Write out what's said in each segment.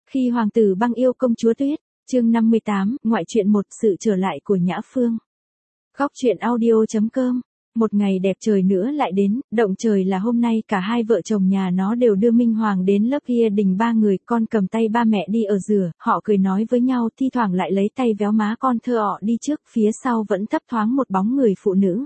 Khi hoàng tử băng yêu công chúa Tuyết, chương 58, ngoại truyện một, sự trở lại của Nhã Phương. Góc truyện audio.com. Một ngày đẹp trời nữa lại đến, động trời là hôm nay cả hai vợ chồng nhà nó đều đưa Minh Hoàng đến lớp kia đình ba người, con cầm tay ba mẹ đi ở rửa, họ cười nói với nhau, thi thoảng lại lấy tay véo má con thơ ọ đi trước, phía sau vẫn thấp thoáng một bóng người phụ nữ.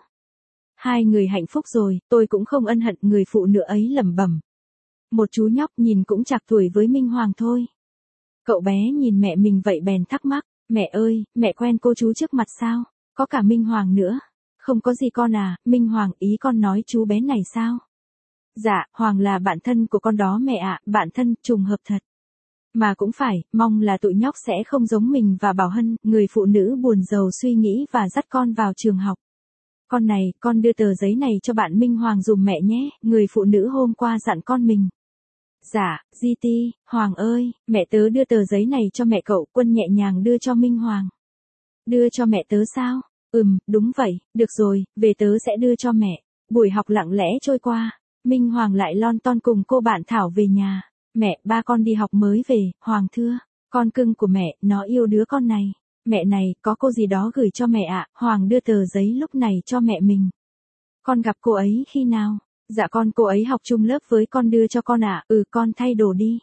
Hai người hạnh phúc rồi, tôi cũng không ân hận, người phụ nữ ấy lẩm bẩm. Một chú nhóc nhìn cũng chạc tuổi với Minh Hoàng thôi. Cậu bé nhìn mẹ mình vậy bèn thắc mắc, mẹ ơi, mẹ quen cô chú trước mặt sao? Có cả Minh Hoàng nữa. Không có gì con à, Minh Hoàng, ý con nói chú bé này sao? Dạ, Hoàng là bạn thân của con đó mẹ ạ, bạn thân, trùng hợp thật. Mà cũng phải, mong là tụi nhóc sẽ không giống mình và Bảo Hân, người phụ nữ buồn rầu suy nghĩ và dắt con vào trường học. Con này, con đưa tờ giấy này cho bạn Minh Hoàng dùm mẹ nhé, người phụ nữ hôm qua dặn con mình. Dạ, GT, Hoàng ơi, mẹ tớ đưa tờ giấy này cho mẹ cậu, Quân nhẹ nhàng đưa cho Minh Hoàng. Đưa cho mẹ tớ sao? Đúng vậy, được rồi, về tớ sẽ đưa cho mẹ. Buổi học lặng lẽ trôi qua, Minh Hoàng lại lon ton cùng cô bạn Thảo về nhà. Mẹ, ba con đi học mới về, Hoàng thưa, con cưng của mẹ, nó yêu đứa con này. Mẹ này, có cô gì đó gửi cho mẹ ạ, Hoàng đưa tờ giấy lúc này cho mẹ mình. Con gặp cô ấy khi nào? Dạ con, cô ấy học chung lớp với con, đưa cho con ạ. Con thay đồ đi.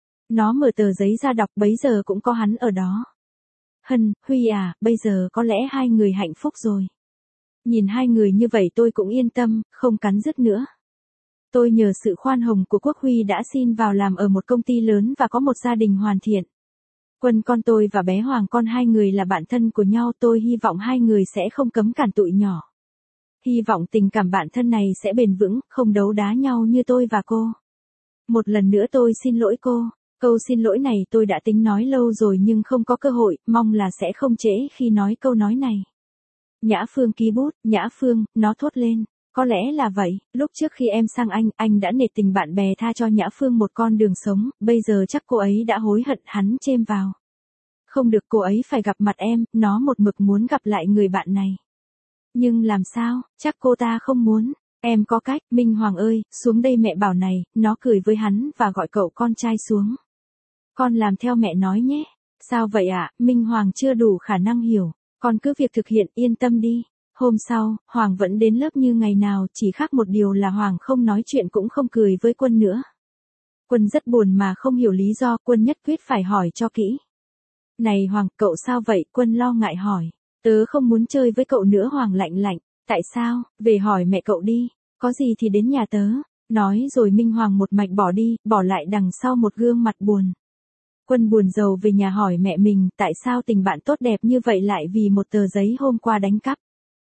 Nó mở tờ giấy ra đọc, bấy giờ cũng có hắn ở đó. Hân, Huy à, bây giờ có lẽ hai người hạnh phúc rồi. Nhìn hai người như vậy tôi cũng yên tâm, không cắn rứt nữa. Tôi nhờ sự khoan hồng của Quốc Huy đã xin vào làm ở một công ty lớn và có một gia đình hoàn thiện. Quân con tôi và bé Hoàng con hai người là bạn thân của nhau, tôi hy vọng hai người sẽ không cấm cản tụi nhỏ. Hy vọng tình cảm bạn thân này sẽ bền vững, không đấu đá nhau như tôi và cô. Một lần nữa tôi xin lỗi cô. Câu xin lỗi này tôi đã tính nói lâu rồi nhưng không có cơ hội, mong là sẽ không trễ khi nói câu nói này. Nhã Phương ký bút, Nhã Phương, nó thốt lên. Có lẽ là vậy, lúc trước khi em sang anh đã nể tình bạn bè tha cho Nhã Phương một con đường sống, bây giờ chắc cô ấy đã hối hận, hắn chêm vào. Không được, cô ấy phải gặp mặt em, nó một mực muốn gặp lại người bạn này. Nhưng làm sao, chắc cô ta không muốn. Em có cách, Minh Hoàng ơi, xuống đây mẹ bảo này, nó cười với hắn và gọi cậu con trai xuống. Con làm theo mẹ nói nhé. Sao vậy ạ? Minh Hoàng chưa đủ khả năng hiểu. Con cứ việc thực hiện, yên tâm đi. Hôm sau, Hoàng vẫn đến lớp như ngày nào, chỉ khác một điều là Hoàng không nói chuyện cũng không cười với Quân nữa. Quân rất buồn mà không hiểu lý do, Quân nhất quyết phải hỏi cho kỹ. Này Hoàng, cậu sao vậy? Quân lo ngại hỏi. Tớ không muốn chơi với cậu nữa. Hoàng lạnh lạnh. Tại sao? Về hỏi mẹ cậu đi. Có gì thì đến nhà tớ. Nói rồi Minh Hoàng một mạch bỏ đi, bỏ lại đằng sau một gương mặt buồn. Quân buồn rầu về nhà hỏi mẹ mình, tại sao tình bạn tốt đẹp như vậy lại vì một tờ giấy hôm qua đánh cắp.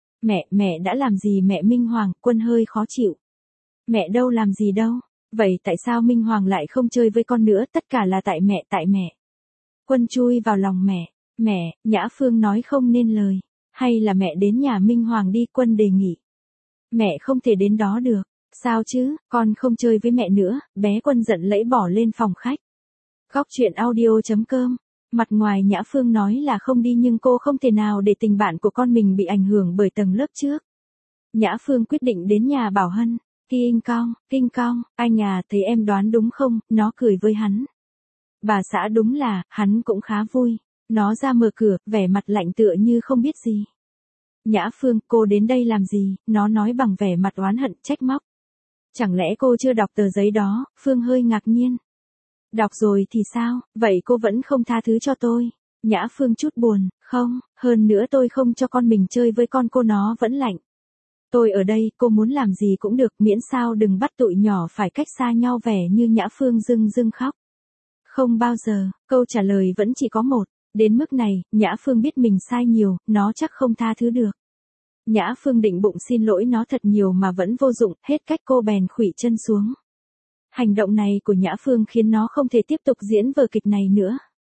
Mẹ đã làm gì mẹ? Minh Hoàng, Quân hơi khó chịu. Mẹ đâu làm gì đâu. Vậy tại sao Minh Hoàng lại không chơi với con nữa? Tất cả là tại mẹ. Quân chui vào lòng mẹ. Mẹ, Nhã Phương nói không nên lời. Hay là mẹ đến nhà Minh Hoàng đi? Quân đề nghị. Mẹ không thể đến đó được. Sao chứ, con không chơi với mẹ nữa. Bé Quân giận lẫy bỏ lên phòng khách. Góc truyện audio.com. Mặt ngoài Nhã Phương nói là không đi nhưng cô không thể nào để tình bạn của con mình bị ảnh hưởng bởi tầng lớp trước. Nhã Phương quyết định đến nhà Bảo Hân. Kinh cong, anh à, thấy em đoán đúng không? Nó cười với hắn. Bà xã đúng là, hắn cũng khá vui. Nó ra mở cửa, vẻ mặt lạnh tựa như không biết gì. Nhã Phương, cô đến đây làm gì? Nó nói bằng vẻ mặt oán hận, trách móc. Chẳng lẽ cô chưa đọc tờ giấy đó? Phương hơi ngạc nhiên. Đọc rồi thì sao, vậy cô vẫn không tha thứ cho tôi. Nhã Phương chút buồn, không, hơn nữa tôi không cho con mình chơi với con cô, nó vẫn lạnh. Tôi ở đây, cô muốn làm gì cũng được, miễn sao đừng bắt tụi nhỏ phải cách xa nhau. Vẻ như Nhã Phương rưng khóc. Không bao giờ, câu trả lời vẫn chỉ có một. Đến mức này, Nhã Phương biết mình sai nhiều, nó chắc không tha thứ được. Nhã Phương định bụng xin lỗi nó thật nhiều mà vẫn vô dụng, hết cách cô bèn khuỵu chân xuống. Hành động này của Nhã Phương khiến nó không thể tiếp tục diễn vở kịch này nữa.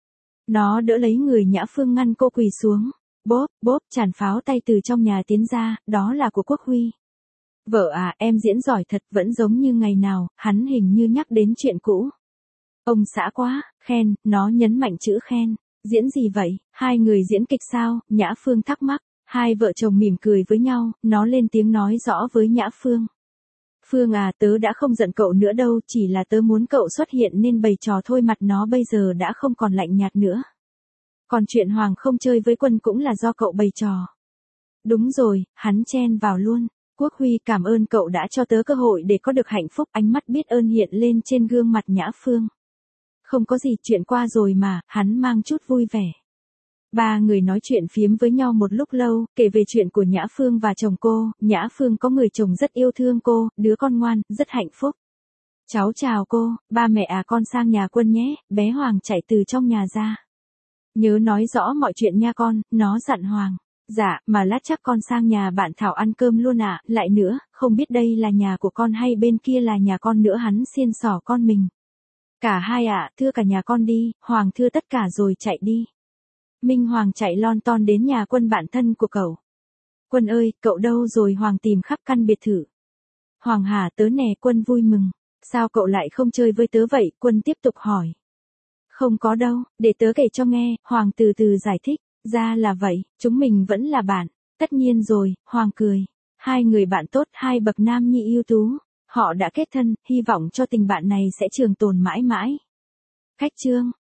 Nó đỡ lấy người Nhã Phương ngăn cô quỳ xuống. Bốp, tràn pháo tay từ trong nhà tiến ra, đó là của Quốc Huy. Vợ à, em diễn giỏi thật, vẫn giống như ngày nào, hắn hình như nhắc đến chuyện cũ. Ông xã quá, khen, nó nhấn mạnh chữ khen. Diễn gì vậy, hai người diễn kịch sao? Nhã Phương thắc mắc. Hai vợ chồng mỉm cười với nhau, nó lên tiếng nói rõ với Nhã Phương. Phương à, tớ đã không giận cậu nữa đâu, chỉ là tớ muốn cậu xuất hiện nên bày trò thôi, mặt nó bây giờ đã không còn lạnh nhạt nữa. Còn chuyện Hoàng không chơi với Quân cũng là do cậu bày trò. Đúng rồi, hắn chen vào luôn. Quốc Huy, cảm ơn cậu đã cho tớ cơ hội để có được hạnh phúc, ánh mắt biết ơn hiện lên trên gương mặt Nhã Phương. Không có gì, chuyện qua rồi mà, hắn mang chút vui vẻ. Ba người nói chuyện phiếm với nhau một lúc lâu, kể về chuyện của Nhã Phương và chồng cô. Nhã Phương có người chồng rất yêu thương cô, đứa con ngoan, rất hạnh phúc. Cháu chào cô, ba mẹ à, con sang nhà Quân nhé. Bé Hoàng chạy từ trong nhà ra. Nhớ nói rõ mọi chuyện nha con, nó dặn Hoàng. Dạ, mà lát chắc con sang nhà bạn Thảo ăn cơm luôn ạ. Lại nữa, không biết đây là nhà của con hay bên kia là nhà con nữa, hắn xiên xỏ con mình. Cả hai ạ, thưa cả nhà con đi. Hoàng thưa tất cả rồi chạy đi. Minh Hoàng chạy lon ton đến nhà Quân, bạn thân của cậu. Quân ơi, cậu đâu rồi? Hoàng tìm khắp căn biệt thự. Hoàng hả, tớ nè. Quân vui mừng. Sao cậu lại không chơi với tớ vậy? Quân tiếp tục hỏi. Không có đâu, để tớ kể cho nghe. Hoàng từ từ giải thích. Ra là vậy, chúng mình vẫn là bạn. Tất nhiên rồi, Hoàng cười. Hai người bạn tốt, hai bậc nam nhi ưu tú. Họ đã kết thân, hy vọng cho tình bạn này sẽ trường tồn mãi mãi. Khách chương.